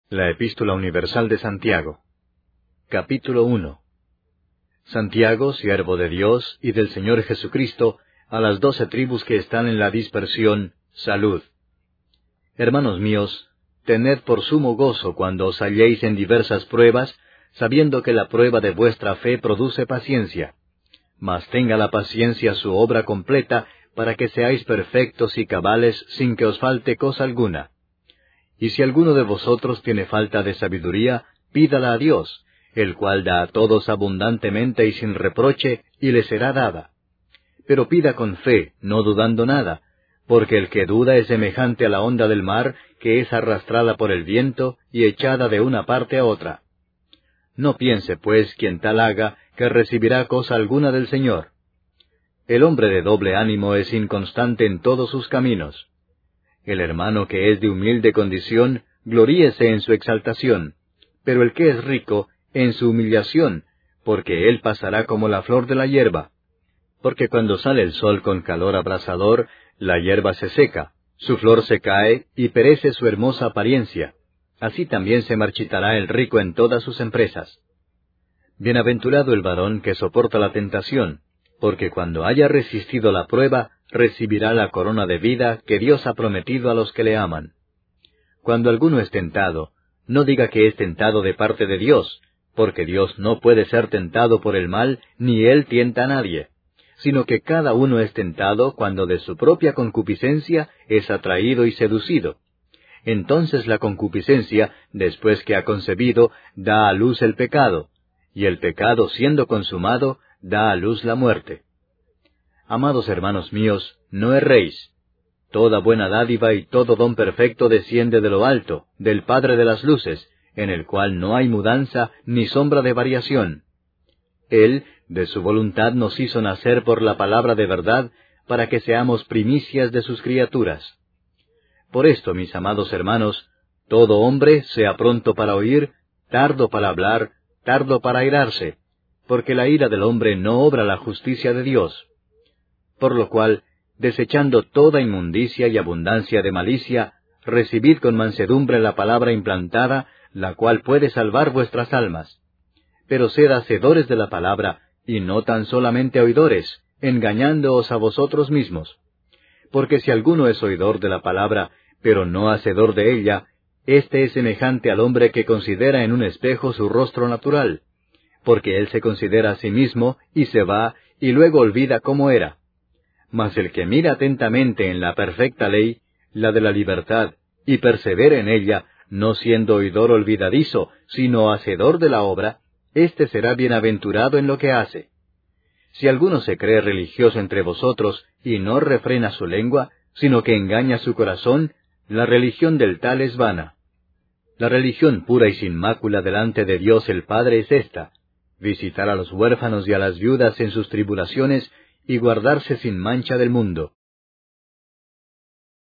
La Epístola Universal de Santiago. Capítulo 1. Santiago, siervo de Dios y del Señor Jesucristo, a las 12 tribus que están en la dispersión, salud. Hermanos míos, tened por sumo gozo cuando os halléis en diversas pruebas, sabiendo que la prueba de vuestra fe produce paciencia. Mas tenga la paciencia su obra completa, para que seáis perfectos y cabales sin que os falte cosa alguna. Y si alguno de vosotros tiene falta de sabiduría, pídala a Dios, el cual da a todos abundantemente y sin reproche, y le será dada. Pero pida con fe, no dudando nada, porque el que duda es semejante a la onda del mar, que es arrastrada por el viento y echada de una parte a otra. No piense, pues, quien tal haga, que recibirá cosa alguna del Señor. El hombre de doble ánimo es inconstante en todos sus caminos. El hermano que es de humilde condición, gloríese en su exaltación, pero el que es rico, en su humillación, porque él pasará como la flor de la hierba. Porque cuando sale el sol con calor abrasador, la hierba se seca, su flor se cae, y perece su hermosa apariencia. Así también se marchitará el rico en todas sus empresas. Bienaventurado el varón que soporta la tentación, porque cuando haya resistido la prueba, recibirá la corona de vida que Dios ha prometido a los que le aman. Cuando alguno es tentado, no diga que es tentado de parte de Dios, porque Dios no puede ser tentado por el mal, ni Él tienta a nadie, sino que cada uno es tentado cuando de su propia concupiscencia es atraído y seducido. Entonces la concupiscencia, después que ha concebido, da a luz el pecado, y el pecado, siendo consumado, da a luz la muerte. Amados hermanos míos, no erréis. Toda buena dádiva y todo don perfecto desciende de lo alto, del Padre de las luces, en el cual no hay mudanza ni sombra de variación. Él, de su voluntad, nos hizo nacer por la palabra de verdad, para que seamos primicias de sus criaturas. Por esto, mis amados hermanos, todo hombre sea pronto para oír, tardo para hablar, tardo para airarse, porque la ira del hombre no obra la justicia de Dios. Por lo cual, desechando toda inmundicia y abundancia de malicia, recibid con mansedumbre la palabra implantada, la cual puede salvar vuestras almas. Pero sed hacedores de la palabra, y no tan solamente oidores, engañándoos a vosotros mismos. Porque si alguno es oidor de la palabra, pero no hacedor de ella, éste es semejante al hombre que considera en un espejo su rostro natural, porque él se considera a sí mismo, y se va, y luego olvida cómo era. Mas el que mira atentamente en la perfecta ley, la de la libertad, y persevera en ella, no siendo oidor olvidadizo, sino hacedor de la obra, éste será bienaventurado en lo que hace. Si alguno se cree religioso entre vosotros, y no refrena su lengua, sino que engaña su corazón, la religión del tal es vana. La religión pura y sin mácula delante de Dios el Padre es esta: visitar a los huérfanos y a las viudas en sus tribulaciones, y guardarse sin mancha del mundo.